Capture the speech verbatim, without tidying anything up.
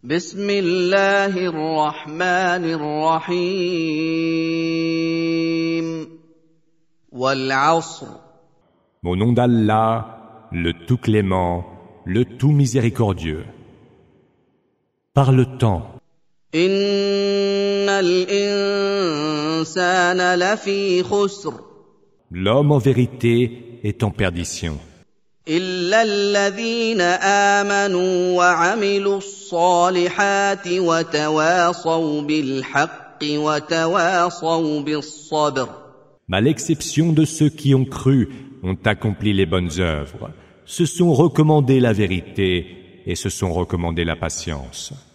بسم الله الرحمن الرحيم والعصر Au nom d'Allah, le tout clément, le tout miséricordieux. Par le temps, إن الإنسان لفي خسر l'homme en vérité est en perdition, إلا الذين آمنوا وعملوا الصالحات وتواصوا بالحق وتواصوا بالصبر. à l'exception de ceux qui ont cru, ont accompli les bonnes œuvres, se sont recommandés la vérité et se sont recommandés la patience.